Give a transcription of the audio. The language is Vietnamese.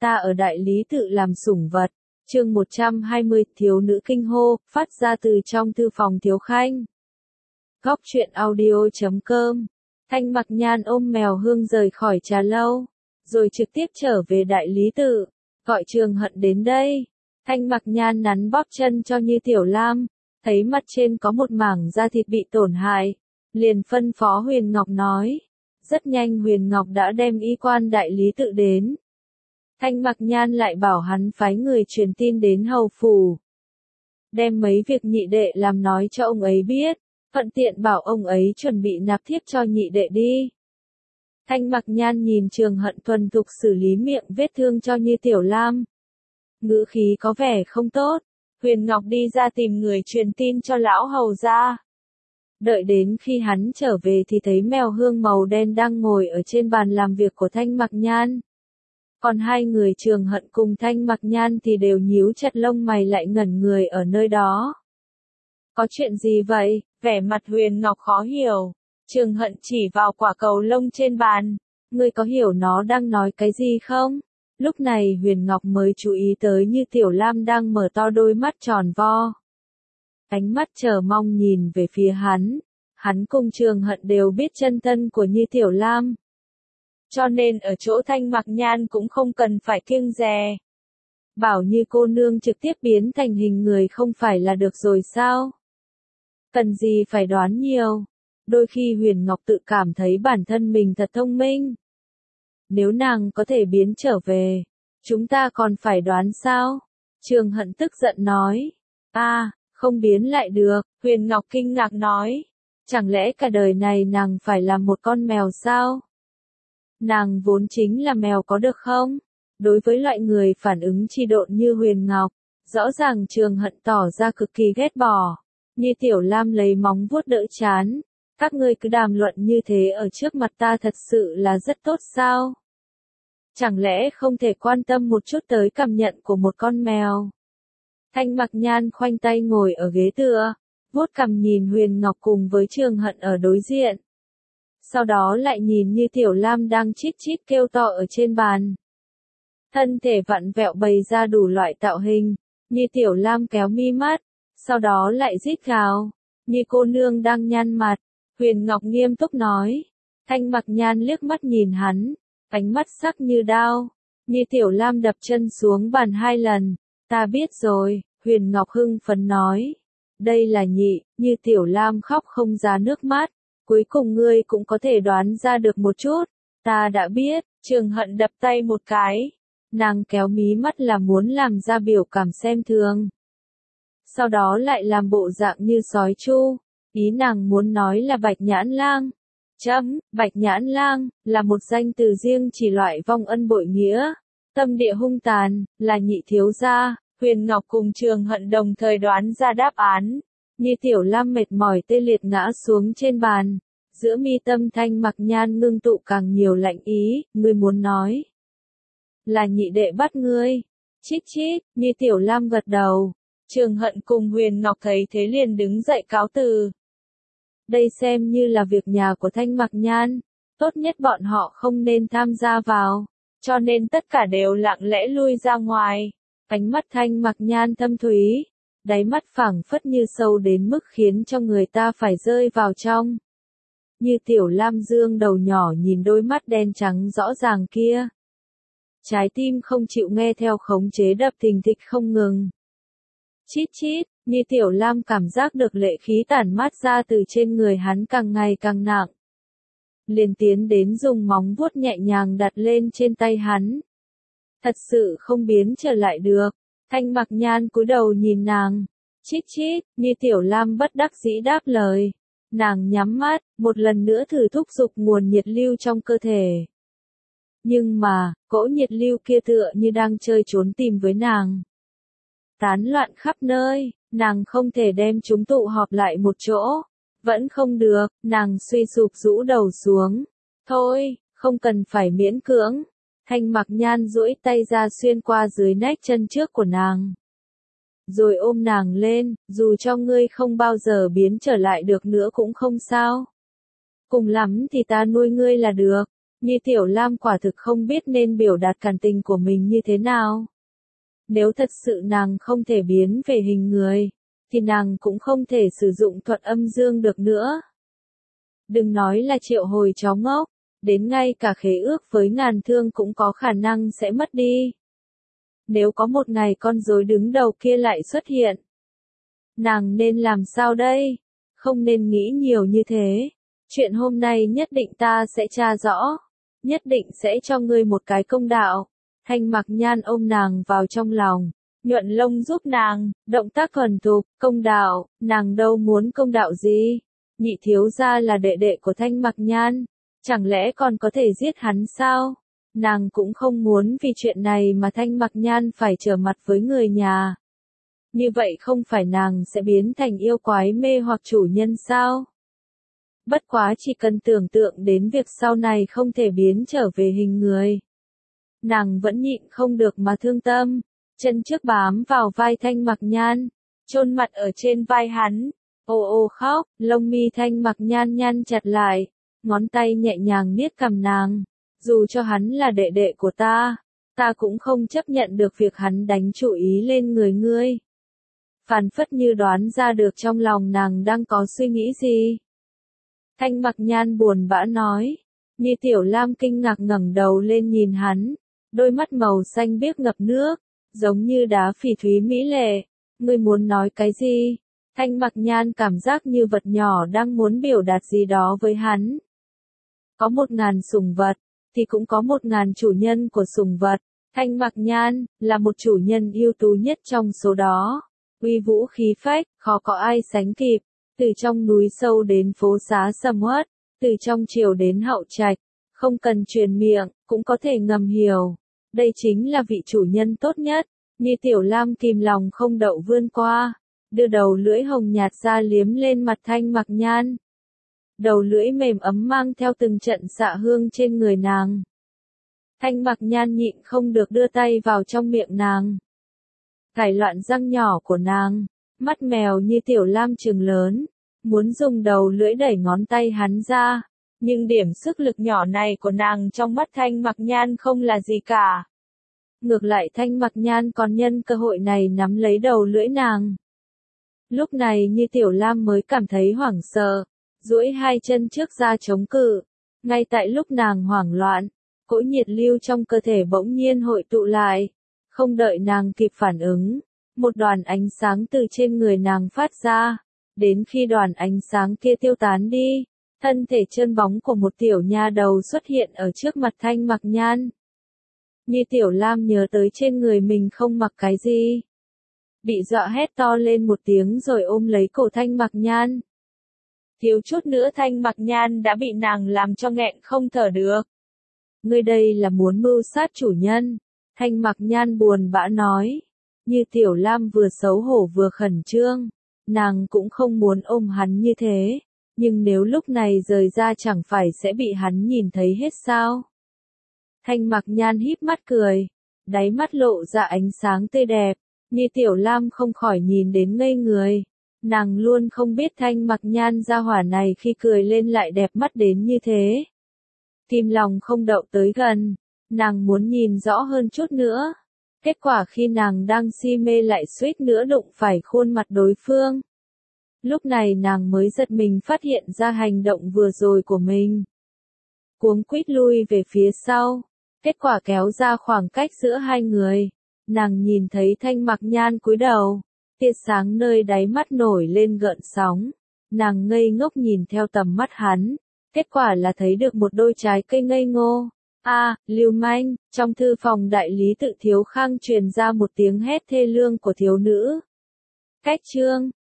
ta ở đại lý tự làm sủng vật. Chương 120, thiếu nữ kinh hô, phát ra từ trong thư phòng Thiếu Khanh. Góc truyện audio.com. Thanh Mặc Nhan ôm mèo Hương rời khỏi trà lâu, rồi trực tiếp trở về đại lý tự, gọi Trường Hận đến đây. Thanh Mặc Nhan nắn bóp chân cho Như Tiểu Lam, thấy mặt trên có một mảng da thịt bị tổn hại, liền phân phó Huyền Ngọc nói. Rất nhanh Huyền Ngọc đã đem y quan đại lý tự đến. Thanh Mặc Nhan lại bảo hắn phái người truyền tin đến hầu phủ, đem mấy việc nhị đệ làm nói cho ông ấy biết, thuận tiện bảo ông ấy chuẩn bị nạp thiếp cho nhị đệ đi. Thanh Mặc Nhan nhìn Trường Hận thuần thục xử lý miệng vết thương cho Như Tiểu Lam, ngữ khí có vẻ không tốt. Huyền Ngọc đi ra tìm người truyền tin cho lão hầu gia. Đợi đến khi hắn trở về thì thấy mèo Hương màu đen đang ngồi ở trên bàn làm việc của Thanh Mặc Nhan. Còn hai người Trường Hận cùng Thanh Mặc Nhan thì đều nhíu chặt lông mày lại ngẩn người ở nơi đó. Có chuyện gì vậy? Vẻ mặt Huyền Ngọc khó hiểu. Trường Hận chỉ vào quả cầu lông trên bàn. Ngươi có hiểu nó đang nói cái gì không? Lúc này Huyền Ngọc mới chú ý tới Như Tiểu Lam đang mở to đôi mắt tròn vo. Ánh mắt chờ mong nhìn về phía hắn. Hắn cùng Trường Hận đều biết chân thân của Như Tiểu Lam, cho nên ở chỗ Thanh Mặc Nhan cũng không cần phải kiêng dè. Bảo Như cô nương trực tiếp biến thành hình người không phải là được rồi sao? Cần gì phải đoán nhiều. Đôi khi Huyền Ngọc tự cảm thấy bản thân mình thật thông minh. Nếu nàng có thể biến trở về, chúng ta còn phải đoán sao? Trường Hận tức giận nói. Không biến lại được, Huyền Ngọc kinh ngạc nói. Chẳng lẽ cả đời này nàng phải là một con mèo sao? Nàng vốn chính là mèo có được không? Đối với loại người phản ứng chi độn như Huyền Ngọc, rõ ràng Trường Hận tỏ ra cực kỳ ghét bỏ. Như Tiểu Lam lấy móng vuốt đỡ chán. Các ngươi cứ đàm luận như thế ở trước mặt ta thật sự là rất tốt sao? Chẳng lẽ không thể quan tâm một chút tới cảm nhận của một con mèo? Thanh Mặc Nhan khoanh tay ngồi ở ghế tựa, vuốt cằm nhìn Huyền Ngọc cùng với Trường Hận ở đối diện. Sau đó lại nhìn Như Tiểu Lam đang chít chít kêu to ở trên bàn. Thân thể vặn vẹo bày ra đủ loại tạo hình, Như Tiểu Lam kéo mi mắt, sau đó lại rít gào. Như cô nương đang nhăn mặt, Huyền Ngọc nghiêm túc nói. Thanh Mặc Nhan liếc mắt nhìn hắn, ánh mắt sắc như đao. Như Tiểu Lam đập chân xuống bàn 2 lần. Ta biết rồi, Huyền Ngọc hưng phấn nói. Đây là nhị, Như Tiểu Lam khóc không ra nước mắt. Cuối cùng ngươi cũng có thể đoán ra được một chút. Ta đã biết. Trường Hận đập tay một cái. Nàng kéo mí mắt là muốn làm ra biểu cảm xem thường. Sau đó lại làm bộ dạng như sói chu. Ý nàng muốn nói là Bạch Nhãn Lang. Bạch Nhãn Lang là một danh từ riêng chỉ loại vong ân bội nghĩa. Tâm địa hung tàn, là nhị thiếu gia. Huyền Ngọc cùng Trường Hận đồng thời đoán ra đáp án. Như Tiểu Lam mệt mỏi tê liệt ngã xuống trên bàn. Giữa mi tâm Thanh Mặc Nhan ngưng tụ càng nhiều lạnh ý. Ngươi muốn nói là nhị đệ bắt ngươi? Chít chít. Như Tiểu Lam gật đầu. Trường Hận cùng Huyền Ngọc thấy thế liền đứng dậy cáo từ. Đây xem như là việc nhà của Thanh Mặc Nhan. Tốt nhất bọn họ không nên tham gia vào. Cho nên tất cả đều lặng lẽ lui ra ngoài. Ánh mắt Thanh Mặc Nhan thâm thúy, đáy mắt phảng phất như sâu đến mức khiến cho người ta phải rơi vào trong. Như Tiểu Lam dương đầu nhỏ nhìn đôi mắt đen trắng rõ ràng kia. Trái tim không chịu nghe theo khống chế đập thình thịch không ngừng. Chít chít, Như Tiểu Lam cảm giác được lệ khí tản mát ra từ trên người hắn càng ngày càng nặng. Liền tiến đến dùng móng vuốt nhẹ nhàng đặt lên trên tay hắn. Thật sự không biến trở lại được. Thanh Mặc Nhan cúi đầu nhìn nàng. Chít chít, Như Tiểu Lam bất đắc dĩ đáp lời. Nàng nhắm mắt, một lần nữa thử thúc giục nguồn nhiệt lưu trong cơ thể. Nhưng mà, cỗ nhiệt lưu kia tựa như đang chơi trốn tìm với nàng. Tán loạn khắp nơi, nàng không thể đem chúng tụ họp lại một chỗ. Vẫn không được, nàng suy sụp rũ đầu xuống. Thôi, không cần phải miễn cưỡng. Thanh Mặc Nhan duỗi tay ra xuyên qua dưới nách chân trước của nàng. Rồi ôm nàng lên, dù cho ngươi không bao giờ biến trở lại được nữa cũng không sao. Cùng lắm thì ta nuôi ngươi là được. Nhi Tiểu Lam quả thực không biết nên biểu đạt cảm tình của mình như thế nào. Nếu thật sự nàng không thể biến về hình người, thì nàng cũng không thể sử dụng thuật âm dương được nữa. Đừng nói là triệu hồi chó ngốc, đến ngay cả khế ước với ngàn thương cũng có khả năng sẽ mất đi. Nếu có một ngày con rối đứng đầu kia lại xuất hiện, nàng nên làm sao đây? Không nên nghĩ nhiều như thế. Chuyện hôm nay nhất định ta sẽ tra rõ. Nhất định sẽ cho ngươi một cái công đạo. Thanh Mặc Nhan ôm nàng vào trong lòng, nhuận lông giúp nàng, động tác thuần thục, công đạo, nàng đâu muốn công đạo gì. Nhị thiếu gia là đệ đệ của Thanh Mặc Nhan, chẳng lẽ còn có thể giết hắn sao? Nàng cũng không muốn vì chuyện này mà Thanh Mặc Nhan phải trở mặt với người nhà. Như vậy không phải nàng sẽ biến thành yêu quái mê hoặc chủ nhân sao? Bất quá chỉ cần tưởng tượng đến việc sau này không thể biến trở về hình người. Nàng vẫn nhịn không được mà thương tâm, chân trước bám vào vai Thanh Mặc Nhan, chôn mặt ở trên vai hắn, ô ô khóc, lông mi Thanh Mặc Nhan nhăn chặt lại, ngón tay nhẹ nhàng niết cằm nàng, dù cho hắn là đệ đệ của ta cũng không chấp nhận được việc hắn đánh chủ ý lên người ngươi. Phản phất như đoán ra được trong lòng nàng đang có suy nghĩ gì. Thanh Mặc Nhan buồn bã nói, Nhi Tiểu Lam kinh ngạc ngẩng đầu lên nhìn hắn, đôi mắt màu xanh biếc ngập nước, giống như đá phỉ thúy mỹ lệ. Ngươi muốn nói cái gì? Thanh Mặc Nhan cảm giác như vật nhỏ đang muốn biểu đạt gì đó với hắn. Có 1000 sủng vật, thì cũng có 1000 chủ nhân của sủng vật. Thanh Mặc Nhan là một chủ nhân ưu tú nhất trong số đó. Uy vũ khí phách, khó có ai sánh kịp. Từ trong núi sâu đến phố xá sầm uất, từ trong triều đến hậu trạch, không cần truyền miệng, cũng có thể ngầm hiểu. Đây chính là vị chủ nhân tốt nhất. Như Tiểu Lam kìm lòng không đậu vươn qua, đưa đầu lưỡi hồng nhạt ra liếm lên mặt Thanh Mặc Nhan. Đầu lưỡi mềm ấm mang theo từng trận xạ hương trên người nàng. Thanh Mặc Nhan nhịn không được đưa tay vào trong miệng nàng. Cải loạn răng nhỏ của nàng, mắt mèo như Tiểu Lam trừng lớn, muốn dùng đầu lưỡi đẩy ngón tay hắn ra, nhưng điểm sức lực nhỏ này của nàng trong mắt Thanh Mặc Nhan không là gì cả. Ngược lại Thanh Mặc Nhan còn nhân cơ hội này nắm lấy đầu lưỡi nàng. Lúc này như Tiểu Lam mới cảm thấy hoảng sợ, duỗi hai chân trước ra chống cự. Ngay tại lúc nàng hoảng loạn, cỗ nhiệt lưu trong cơ thể bỗng nhiên hội tụ lại. Không đợi nàng kịp phản ứng, một đoàn ánh sáng từ trên người nàng phát ra. Đến khi đoàn ánh sáng kia tiêu tán đi, thân thể trơn bóng của một tiểu nha đầu xuất hiện ở trước mặt Thanh Mặc Nhan. Như Tiểu Lam nhớ tới trên người mình không mặc cái gì. Bị dọa hét to lên một tiếng rồi ôm lấy cổ Thanh Mặc Nhan. Thiếu chút nữa Thanh Mặc Nhan đã bị nàng làm cho nghẹn không thở được. Ngươi đây là muốn mưu sát chủ nhân. Thanh Mặc Nhan buồn bã nói. Như Tiểu Lam vừa xấu hổ vừa khẩn trương. Nàng cũng không muốn ôm hắn như thế. Nhưng nếu lúc này rời ra chẳng phải sẽ bị hắn nhìn thấy hết sao? Thanh Mặc Nhan híp mắt cười. Đáy mắt lộ ra ánh sáng tươi đẹp. Như Tiểu Lam không khỏi nhìn đến ngây người. Nàng luôn không biết Thanh Mặc Nhan gia hỏa này khi cười lên lại đẹp mắt đến như thế. Kim lòng không đậu tới gần. Nàng muốn nhìn rõ hơn chút nữa. Kết quả khi nàng đang si mê lại suýt nữa đụng phải khuôn mặt đối phương. Lúc này nàng mới giật mình phát hiện ra hành động vừa rồi của mình. Cuống quýt lui về phía sau. Kết quả kéo ra khoảng cách giữa hai người. Nàng nhìn thấy Thanh Mặc Nhan cúi đầu. Tia sáng nơi đáy mắt nổi lên gợn sóng. Nàng ngây ngốc nhìn theo tầm mắt hắn. Kết quả là thấy được một đôi trái cây ngây ngô. Lưu manh, trong thư phòng đại lý tự Thiếu Khang truyền ra một tiếng hét thê lương của thiếu nữ. Cách chương